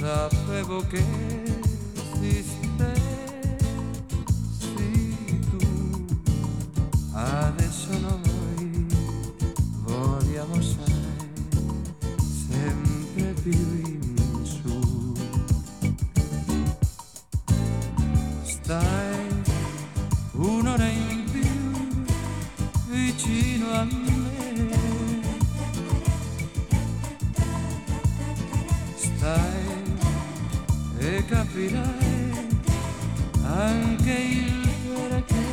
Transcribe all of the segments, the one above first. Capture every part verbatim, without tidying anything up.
sapevo che esistessi tu. Adesso noi voliamo, sai, sempre più in su. Stai un'ora in più vicino a me, stai e capirai anche il perché.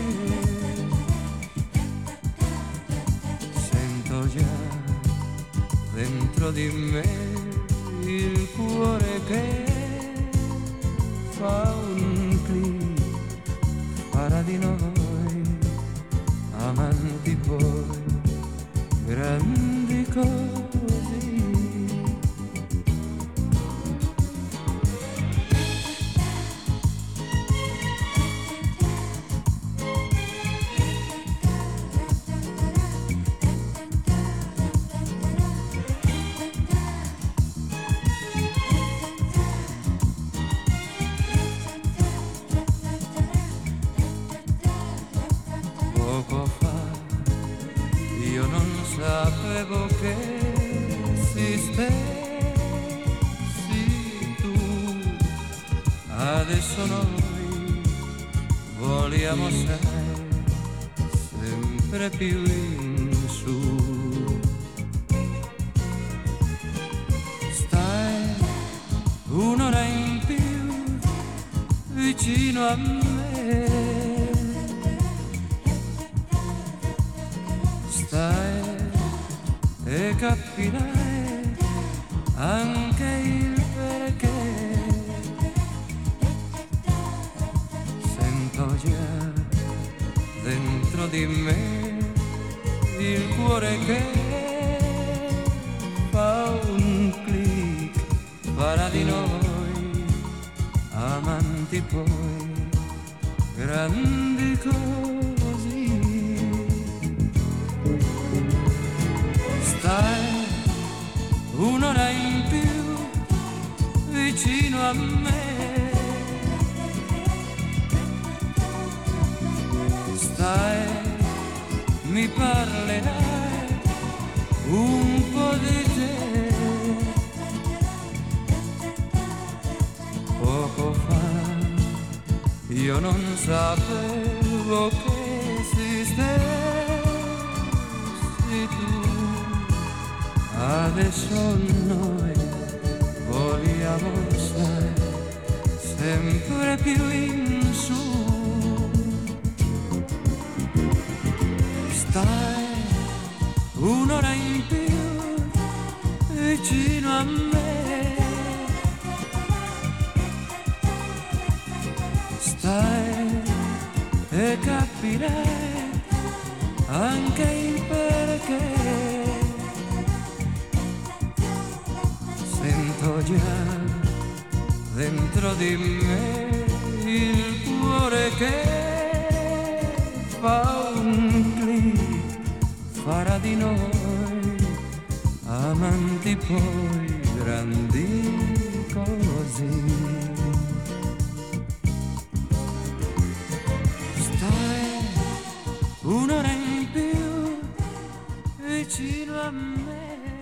Sento già dentro di me il cuore che fa un clic, farà di noi amanti poi grandi così. Poco fa io non sapevo che esistessi tu. Adesso noi voliamo, sai, sempre più in su. Stai un'ora in più vicino a me, stai e capirai anche il perché. Sento già dentro di me il cuore che fa un clic, farà di noi amanti poi grandi così. Stai un'ora in più vicino a me, stai, mi parlerai un po' di te. Poco fa io non sapevo che esistessi tu. Adesso noi voliamo, sai, sempre più in su. Stai un'ora in più vicino a me, stai e capirai anche il perché. Sento già dentro di me il cuore che fa un clic, farà di noi amanti poi grandi così. Stai un'ora in più vicino a me,